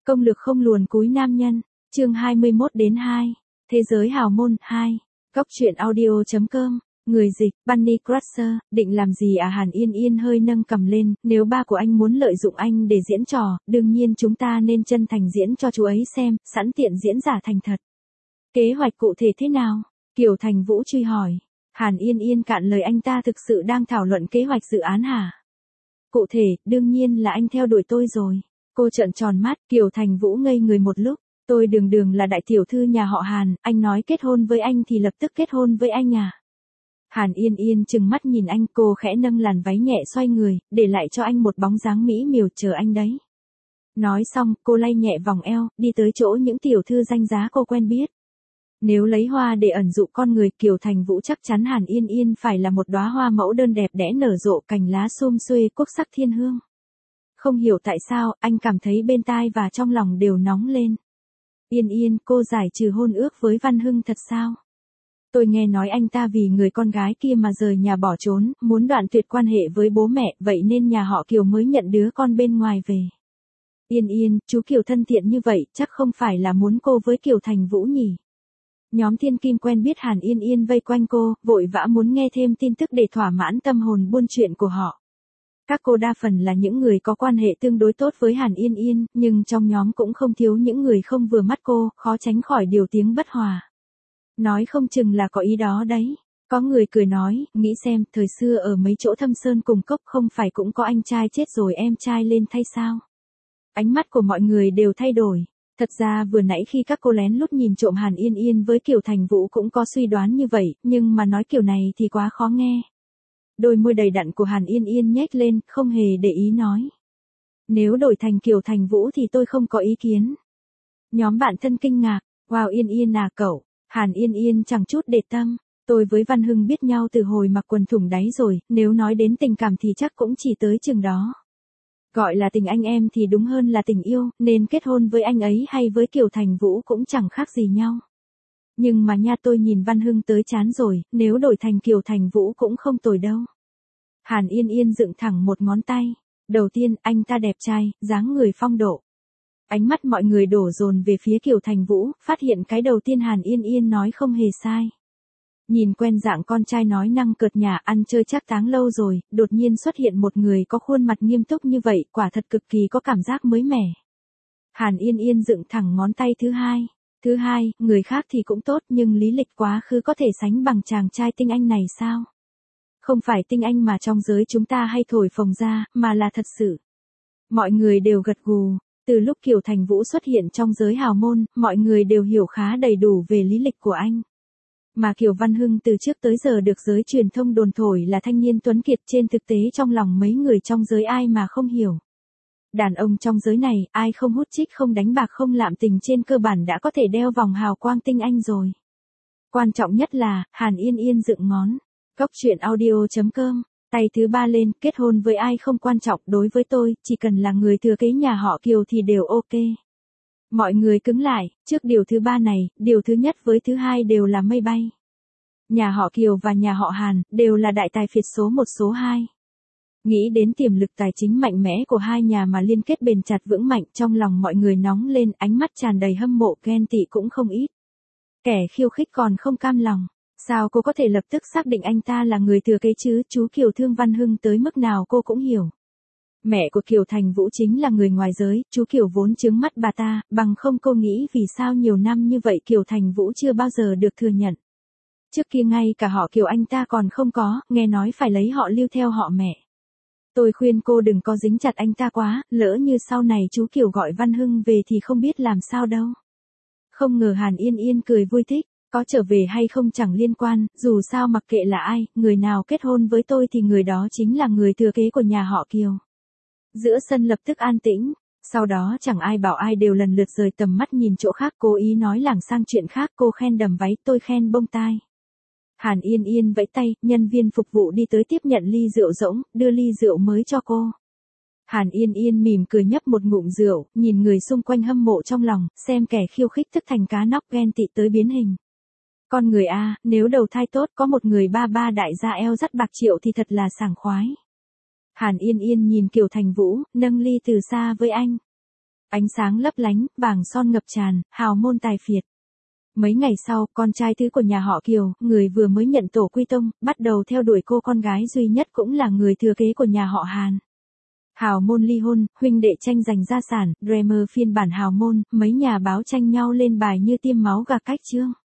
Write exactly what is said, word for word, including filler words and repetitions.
Công lực không luồn cúi nam nhân, chương hai mươi mốt đến hai. Thế giới hào môn, hai. Góc truyện audio.com, người dịch, Bunny Crusher, định làm gì à? Hàn Yên Yên hơi nâng cầm lên, nếu ba của anh muốn lợi dụng anh để diễn trò, đương nhiên chúng ta nên chân thành diễn cho chú ấy xem, sẵn tiện diễn giả thành thật. Kế hoạch cụ thể thế nào? Kiều Thành Vũ truy hỏi. Hàn Yên Yên cạn lời, anh ta thực sự đang thảo luận kế hoạch dự án hả? Cụ thể, đương nhiên là anh theo đuổi tôi rồi. Cô trợn tròn mắt, Kiều Thành Vũ ngây người một lúc. Tôi đường đường là đại tiểu thư nhà họ Hàn, anh nói kết hôn với anh thì lập tức kết hôn với anh à? Hàn Yên Yên trừng mắt nhìn anh, cô khẽ nâng làn váy nhẹ xoay người, để lại cho anh một bóng dáng mỹ miều, chờ anh đấy. Nói xong, cô lay nhẹ vòng eo, đi tới chỗ những tiểu thư danh giá cô quen biết. Nếu lấy hoa để ẩn dụ con người, Kiều Thành Vũ chắc chắn Hàn Yên Yên phải là một đóa hoa mẫu đơn đẹp đẽ nở rộ, cành lá sum xuê, quốc sắc thiên hương. Không hiểu tại sao, anh cảm thấy bên tai và trong lòng đều nóng lên. Yên Yên, cô giải trừ hôn ước với Văn Hưng thật sao? Tôi nghe nói anh ta vì người con gái kia mà rời nhà bỏ trốn, muốn đoạn tuyệt quan hệ với bố mẹ, vậy nên nhà họ Kiều mới nhận đứa con bên ngoài về. Yên Yên, chú Kiều thân thiện như vậy, chắc không phải là muốn cô với Kiều Thành Vũ nhỉ? Nhóm thiên kim quen biết Hàn Yên Yên vây quanh cô, vội vã muốn nghe thêm tin tức để thỏa mãn tâm hồn buôn chuyện của họ. Các cô đa phần là những người có quan hệ tương đối tốt với Hàn Yên Yên, nhưng trong nhóm cũng không thiếu những người không vừa mắt cô, khó tránh khỏi điều tiếng bất hòa. Nói không chừng là có ý đó đấy. Có người cười nói, nghĩ xem, thời xưa ở mấy chỗ thâm sơn cùng cốc không phải cũng có anh trai chết rồi em trai lên thay sao? Ánh mắt của mọi người đều thay đổi. Thật ra vừa nãy khi các cô lén lút nhìn trộm Hàn Yên Yên với Kiều Thành Vũ cũng có suy đoán như vậy, nhưng mà nói kiểu này thì quá khó nghe. Đôi môi đầy đặn của Hàn Yên Yên nhếch lên, không hề để ý nói. Nếu đổi thành Kiều Thành Vũ thì tôi không có ý kiến. Nhóm bạn thân kinh ngạc, wow Yên Yên à cậu, Hàn Yên Yên chẳng chút để tâm. Tôi với Văn Hưng biết nhau từ hồi mặc quần thủng đáy rồi, nếu nói đến tình cảm thì chắc cũng chỉ tới chừng đó. Gọi là tình anh em thì đúng hơn là tình yêu, nên kết hôn với anh ấy hay với Kiều Thành Vũ cũng chẳng khác gì nhau. Nhưng mà nha, tôi nhìn Văn Hưng tới chán rồi, nếu đổi thành Kiều Thành Vũ cũng không tồi đâu. Hàn Yên Yên dựng thẳng một ngón tay. Đầu tiên, anh ta đẹp trai, dáng người phong độ. Ánh mắt mọi người đổ dồn về phía Kiều Thành Vũ, phát hiện cái đầu tiên Hàn Yên Yên nói không hề sai. Nhìn quen dạng con trai nói năng cợt nhả, ăn chơi chắc táng lâu rồi, đột nhiên xuất hiện một người có khuôn mặt nghiêm túc như vậy, quả thật cực kỳ có cảm giác mới mẻ. Hàn Yên Yên dựng thẳng ngón tay thứ hai. Thứ hai, người khác thì cũng tốt nhưng lý lịch quá khứ có thể sánh bằng chàng trai tinh anh này sao? Không phải tinh anh mà trong giới chúng ta hay thổi phồng ra, mà là thật sự. Mọi người đều gật gù. Từ lúc Kiều Thành Vũ xuất hiện trong giới hào môn, mọi người đều hiểu khá đầy đủ về lý lịch của anh. Mà Kiều Văn Hưng từ trước tới giờ được giới truyền thông đồn thổi là thanh niên tuấn kiệt, trên thực tế trong lòng mấy người trong giới ai mà không hiểu. Đàn ông trong giới này, ai không hút chích, không đánh bạc, không lạm tình, trên cơ bản đã có thể đeo vòng hào quang tinh anh rồi. Quan trọng nhất là, Hàn Yên Yên dựng ngón. Góc truyện audio.com, tay thứ ba lên, kết hôn với ai không quan trọng, đối với tôi, chỉ cần là người thừa kế nhà họ Kiều thì đều ok. Mọi người cứng lại, trước điều thứ ba này, điều thứ nhất với thứ hai đều là mây bay. Nhà họ Kiều và nhà họ Hàn, đều là đại tài phiệt số một số hai. Nghĩ đến tiềm lực tài chính mạnh mẽ của hai nhà mà liên kết bền chặt vững mạnh, trong lòng mọi người nóng lên, ánh mắt tràn đầy hâm mộ, ghen tị cũng không ít. Kẻ khiêu khích còn không cam lòng. Sao cô có thể lập tức xác định anh ta là người thừa kế chứ? Chú Kiều thương Văn Hưng tới mức nào cô cũng hiểu. Mẹ của Kiều Thành Vũ chính là người ngoài giới, chú Kiều vốn trướng mắt bà ta, bằng không cô nghĩ vì sao nhiều năm như vậy Kiều Thành Vũ chưa bao giờ được thừa nhận. Trước kia ngay cả họ Kiều anh ta còn không có, nghe nói phải lấy họ Lưu theo họ mẹ. Tôi khuyên cô đừng có dính chặt anh ta quá, lỡ như sau này chú Kiều gọi Văn Hưng về thì không biết làm sao đâu. Không ngờ Hàn Yên Yên cười vui thích. Có trở về hay không chẳng liên quan, dù sao mặc kệ là ai, người nào kết hôn với tôi thì người đó chính là người thừa kế của nhà họ Kiều. Giữa sân lập tức an tĩnh, sau đó chẳng ai bảo ai, đều lần lượt rời tầm mắt nhìn chỗ khác, cố ý nói lảng sang chuyện khác. Cô khen đầm váy, tôi khen bông tai. Hàn Yên Yên vẫy tay, nhân viên phục vụ đi tới tiếp nhận ly rượu rỗng, đưa ly rượu mới cho cô. Hàn Yên Yên mỉm cười nhấp một ngụm rượu, nhìn người xung quanh hâm mộ trong lòng, xem kẻ khiêu khích thức thành cá nóc, ghen tị tới biến hình. Con người a, nếu đầu thai tốt có một người ba ba đại gia eo dắt bạc triệu thì thật là sảng khoái. Hàn Yên Yên nhìn Kiều Thành Vũ, nâng ly từ xa với anh. Ánh sáng lấp lánh, vàng son ngập tràn, hào môn tài phiệt. Mấy ngày sau, con trai thứ của nhà họ Kiều, người vừa mới nhận tổ quy tông, bắt đầu theo đuổi cô con gái duy nhất cũng là người thừa kế của nhà họ Hàn. Hào môn ly hôn, huynh đệ tranh giành gia sản, Dreamer phiên bản hào môn, mấy nhà báo tranh nhau lên bài như tiêm máu gà cách chương.